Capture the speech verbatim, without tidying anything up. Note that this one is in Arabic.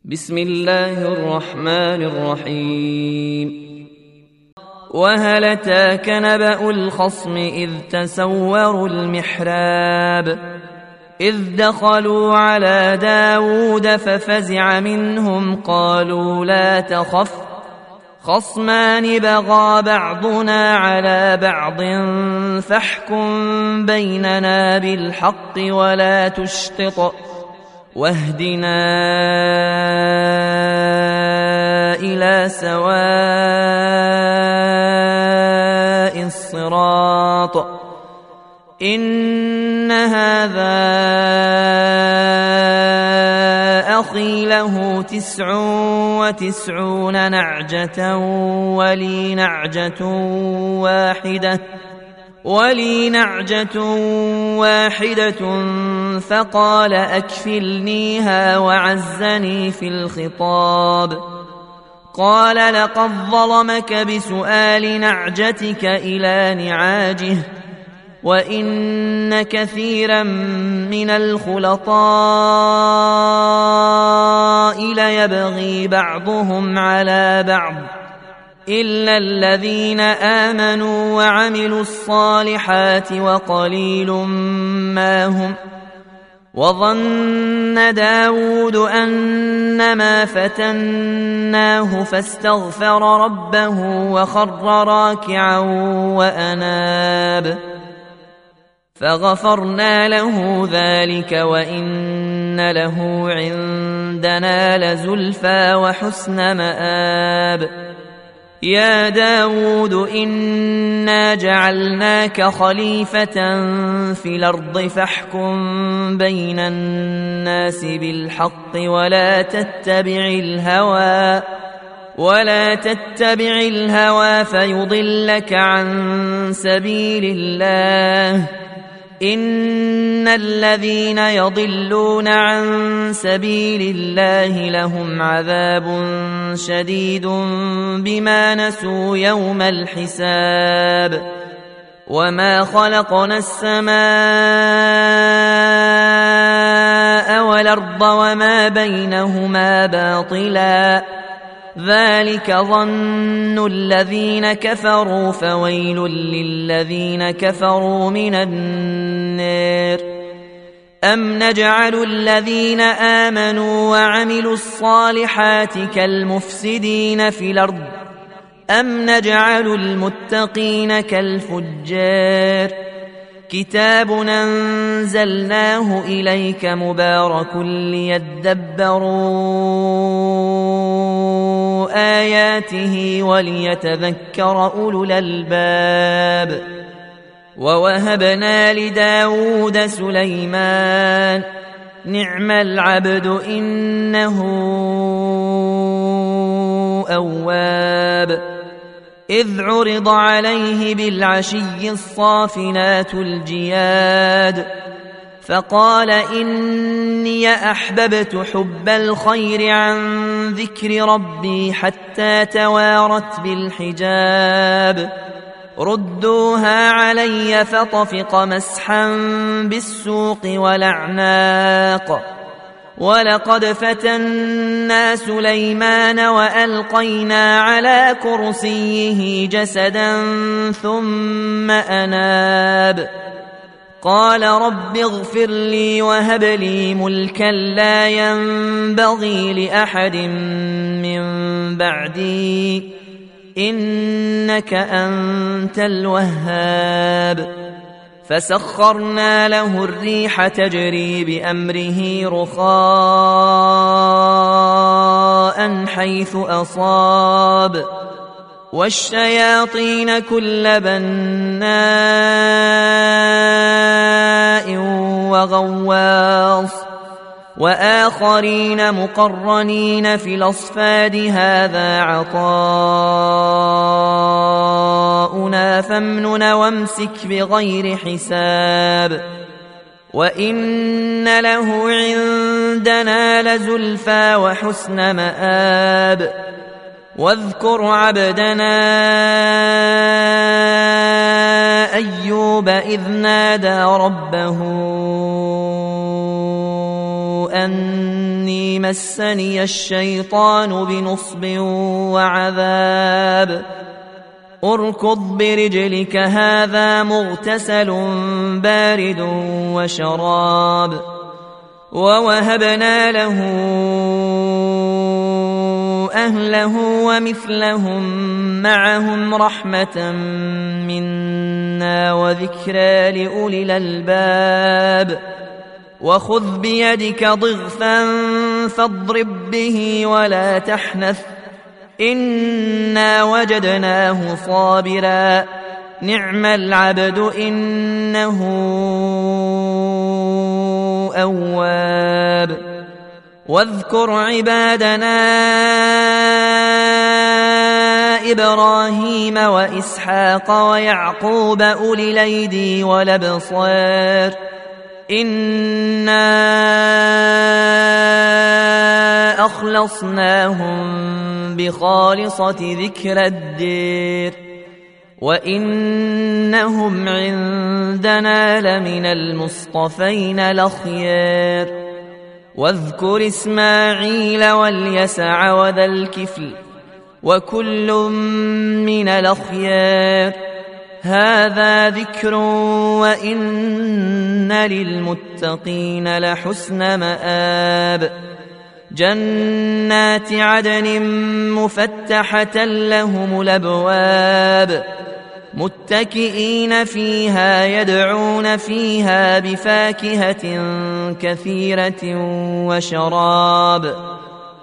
بسم الله الرحمن الرحيم. وهل أتاك نبأ الخصم إذ تسوروا المحراب إذ دخلوا على داود ففزع منهم قالوا لا تخف خصمان بغى بعضنا على بعض فاحكم بيننا بالحق ولا تشطط واهدنا إلى سواء الصراط إن هذا أخي له تسع وتسعون نعجة ولي نعجة واحدة ولي نعجة واحدة فقال أكفلنيها وعزني في الخطاب قال لقد ظلمك بسؤال نعجتك إلى نعاجه وإن كثيرا من الخلطاء ليبغي بعضهم على بعض إلا الذين آمنوا وعملوا الصالحات وقليل ما هم وظن داود أنما فتناه فاستغفر ربه وخر راكعا وأناب فغفرنا له ذلك وإن له عندنا لزلفى وحسن مآب يا داود إنا جعلناك خليفة في الأرض فاحكم بين الناس بالحق ولا تتبع الهوى ولا تتبع الهوى فيضلك عن سبيل الله إن الذين يضلون عن سبيل الله لهم عذاب شديد بما نسوا يوم الحساب وما خلقنا السماء والأرض وما بينهما باطلا ذلك ظن الذين كفروا فويل للذين كفروا من النار أم نجعل الذين آمنوا وعملوا الصالحات كالمفسدين في الأرض أم نجعل المتقين كالفجار كتاب أنزلناه إليك مبارك ليدبروا آياته وليتذكر أولو الألباب ووهبنا لداود سليمان نعم العبد إنه أواب إذ عرض عليه بالعشي الصافنات الجياد فقال إني أحببت حب الخير عن ذكر ربي حتى توارت بالحجاب ردوها علي فطفق مسحا بالسوق والأعناق ولقد فتنا سليمان وألقينا على كرسيه جسدا ثم أناب قال رب اغفر لي وهب لي ملكا لا ينبغي لأحد من بعدي إنك أنت الوهاب فسخرنا له الريح تجري بأمره رخاء حيث أصاب والشياطين كل بناء وغواص وآخرين مقرنين في الأصفاد هذا عطاؤنا فامنن وامسك بغير حساب وإن له عندنا لزلفى وحسن مآب واذكر عبدنا أيوب إذ نادى ربه أني مسني الشيطان بنصب وعذاب اركض برجلك هذا مغتسل بارد وشراب ووهبنا له أهله ومثلهم معهم رحمة منا وذكرى لأولي الألباب وخذ بيدك ضغثا فاضرب به ولا تحنث إنا وجدناه صابرا نعم العبد إنه أواب واذكر عبادنا إبراهيم وإسحاق ويعقوب أولي الأيدي والأبصار إنا أخلصناهم بخالصة ذكر الدير وإنهم عندنا لمن المصطفين الأخيار واذكر إسماعيل واليسع وذا الكفل وكل من الأخيار هذا ذكر وإن للمتقين لحسن مآب جنات عدن مفتحة لهم الأبواب متكئين فيها يدعون فيها بفاكهة كثيرة وشراب